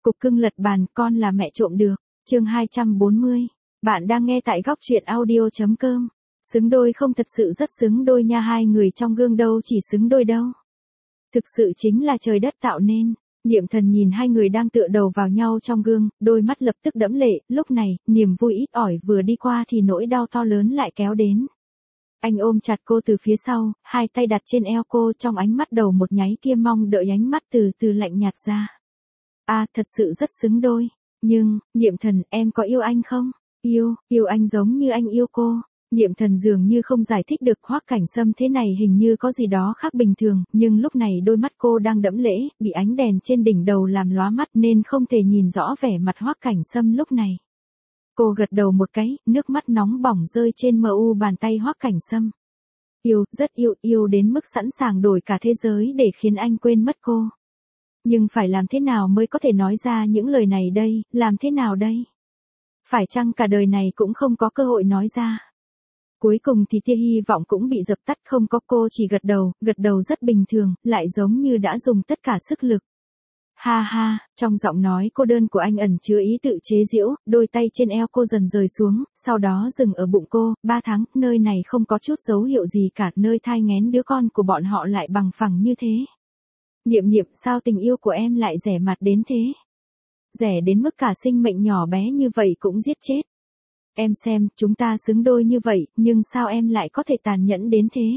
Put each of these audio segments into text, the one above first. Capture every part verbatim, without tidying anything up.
Cục cưng lật bàn, con là mẹ trộm được. Chương hai trăm bốn mươi. Bạn đang nghe tại góc truyện audio chấm com. Xứng đôi không, thật sự rất xứng đôi nha, hai người trong gương đâu chỉ xứng đôi đâu. Thực sự chính là trời đất tạo nên. Niệm Thần nhìn hai người đang tựa đầu vào nhau trong gương, đôi mắt lập tức đẫm lệ, lúc này, niềm vui ít ỏi vừa đi qua thì nỗi đau to lớn lại kéo đến. Anh ôm chặt cô từ phía sau, hai tay đặt trên eo cô, trong ánh mắt đầu một nháy kia mong đợi ánh mắt từ từ lạnh nhạt ra. À, thật sự rất xứng đôi. Nhưng, Niệm Thần, em có yêu anh không? Yêu, yêu anh giống như anh yêu cô. Niệm Thần dường như không giải thích được, Hoắc Cảnh Sâm thế này hình như có gì đó khác bình thường, nhưng lúc này đôi mắt cô đang đẫm lệ, bị ánh đèn trên đỉnh đầu làm lóa mắt nên không thể nhìn rõ vẻ mặt Hoắc Cảnh Sâm lúc này. Cô gật đầu một cái, nước mắt nóng bỏng rơi trên mờ u bàn tay Hoắc Cảnh Sâm. Yêu, rất yêu, yêu đến mức sẵn sàng đổi cả thế giới để khiến anh quên mất cô. Nhưng phải làm thế nào mới có thể nói ra những lời này đây, làm thế nào đây? Phải chăng cả đời này cũng không có cơ hội nói ra? Cuối cùng thì tia hy vọng cũng bị dập tắt, không có, cô chỉ gật đầu, gật đầu rất bình thường, lại giống như đã dùng tất cả sức lực. Ha ha, trong giọng nói cô đơn của anh ẩn chứa ý tự chế giễu, đôi tay trên eo cô dần rời xuống, sau đó dừng ở bụng cô, ba tháng, nơi này không có chút dấu hiệu gì cả, nơi thai nghén đứa con của bọn họ lại bằng phẳng như thế. Niệm Niệm, sao tình yêu của em lại rẻ mạt đến thế? Rẻ đến mức cả sinh mệnh nhỏ bé như vậy cũng giết chết. Em xem, chúng ta xứng đôi như vậy, nhưng sao em lại có thể tàn nhẫn đến thế?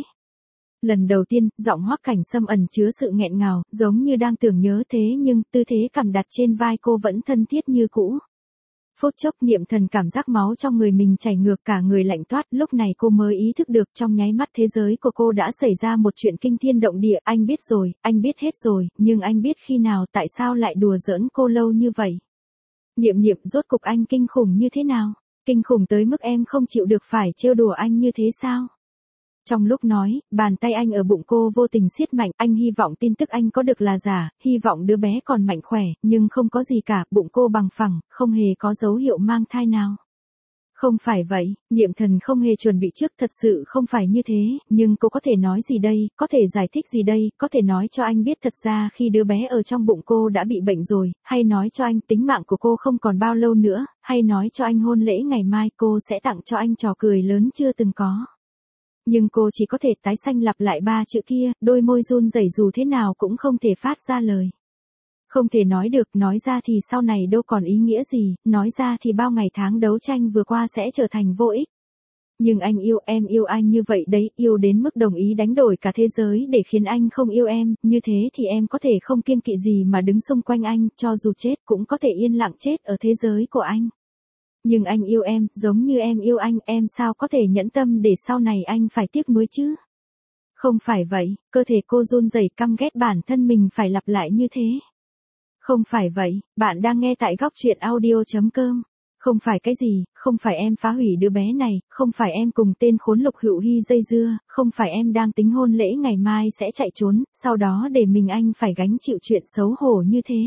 Lần đầu tiên, giọng Hoắc Cảnh Sâm ẩn chứa sự nghẹn ngào, giống như đang tưởng nhớ, thế nhưng, tư thế cằm đặt trên vai cô vẫn thân thiết như cũ. Phút chốc Niệm Thần cảm giác máu trong người mình chảy ngược, cả người lạnh toát, lúc này cô mới ý thức được trong nháy mắt thế giới của cô đã xảy ra một chuyện kinh thiên động địa, anh biết rồi, anh biết hết rồi, nhưng anh biết khi nào, tại sao lại đùa giỡn cô lâu như vậy? Niệm Niệm, rốt cục anh kinh khủng như thế nào? Kinh khủng tới mức em không chịu được phải trêu đùa anh như thế sao? Trong lúc nói, bàn tay anh ở bụng cô vô tình siết mạnh, anh hy vọng tin tức anh có được là giả, hy vọng đứa bé còn mạnh khỏe, nhưng không có gì cả, bụng cô bằng phẳng, không hề có dấu hiệu mang thai nào. Không phải vậy, Niệm Thần không hề chuẩn bị trước, thật sự không phải như thế, nhưng cô có thể nói gì đây, có thể giải thích gì đây, có thể nói cho anh biết thật ra khi đứa bé ở trong bụng cô đã bị bệnh rồi, hay nói cho anh tính mạng của cô không còn bao lâu nữa, hay nói cho anh hôn lễ ngày mai cô sẽ tặng cho anh trò cười lớn chưa từng có. Nhưng cô chỉ có thể tái xanh lặp lại ba chữ kia, đôi môi run rẩy dù thế nào cũng không thể phát ra lời. Không thể nói được, nói ra thì sau này đâu còn ý nghĩa gì, nói ra thì bao ngày tháng đấu tranh vừa qua sẽ trở thành vô ích. Nhưng anh yêu, em yêu anh như vậy đấy, yêu đến mức đồng ý đánh đổi cả thế giới để khiến anh không yêu em, như thế thì em có thể không kiêng kỵ gì mà đứng xung quanh anh, cho dù chết cũng có thể yên lặng chết ở thế giới của anh. Nhưng anh yêu em, giống như em yêu anh, em sao có thể nhẫn tâm để sau này anh phải tiếc nuối chứ? Không phải vậy, cơ thể cô run rẩy, căm ghét bản thân mình phải lặp lại như thế. Không phải vậy, bạn đang nghe tại góc truyện audio chấm com. Không phải cái gì, không phải em phá hủy đứa bé này, không phải em cùng tên khốn Lục Hữu Hy dây dưa, không phải em đang tính hôn lễ ngày mai sẽ chạy trốn, sau đó để mình anh phải gánh chịu chuyện xấu hổ như thế.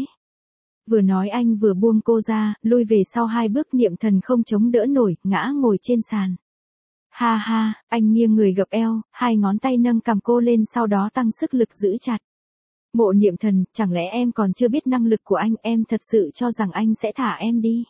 Vừa nói anh vừa buông cô ra, lui về sau hai bước, Niệm Thần không chống đỡ nổi, ngã ngồi trên sàn. Ha ha, anh nghiêng người gập eo, hai ngón tay nâng cằm cô lên, sau đó tăng sức lực giữ chặt. Mộ Niệm Thần, chẳng lẽ em còn chưa biết năng lực của anh, em thật sự cho rằng anh sẽ thả em đi?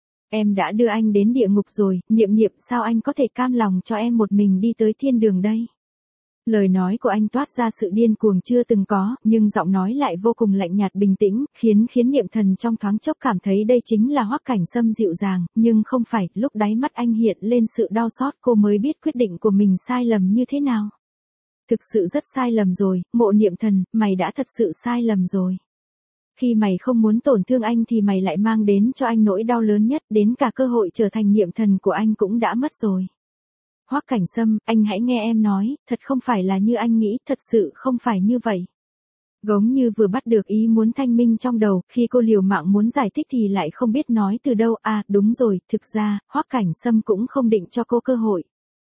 Em đã đưa anh đến địa ngục rồi, Niệm Niệm, sao anh có thể cam lòng cho em một mình đi tới thiên đường đây? Lời nói của anh toát ra sự điên cuồng chưa từng có, nhưng giọng nói lại vô cùng lạnh nhạt bình tĩnh, khiến khiến Niệm Thần trong thoáng chốc cảm thấy đây chính là Hoắc Cảnh Sâm dịu dàng, nhưng không phải, lúc đáy mắt anh hiện lên sự đau xót, cô mới biết quyết định của mình sai lầm như thế nào. Thực sự rất sai lầm rồi, Mộ Niệm Thần, mày đã thật sự sai lầm rồi. Khi mày không muốn tổn thương anh thì mày lại mang đến cho anh nỗi đau lớn nhất, đến cả cơ hội trở thành Niệm Thần của anh cũng đã mất rồi. Hoắc Cảnh Sâm, anh hãy nghe em nói, thật không phải là như anh nghĩ, thật sự không phải như vậy. Giống như vừa bắt được ý muốn thanh minh trong đầu, khi cô liều mạng muốn giải thích thì lại không biết nói từ đâu, à, đúng rồi, thực ra, Hoắc Cảnh Sâm cũng không định cho cô cơ hội.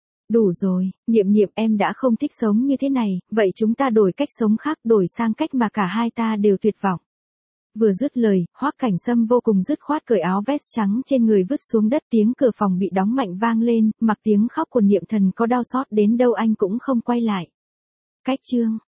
Đủ rồi, Niệm Niệm, em đã không thích sống như thế này, vậy chúng ta đổi cách sống khác, đổi sang cách mà cả hai ta đều tuyệt vọng. Vừa dứt lời, Hoắc Cảnh Sâm vô cùng dứt khoát cởi áo vest trắng trên người vứt xuống đất, tiếng cửa phòng bị đóng mạnh vang lên, mặc tiếng khóc của Niệm Thần có đau xót đến đâu anh cũng không quay lại. Cách chương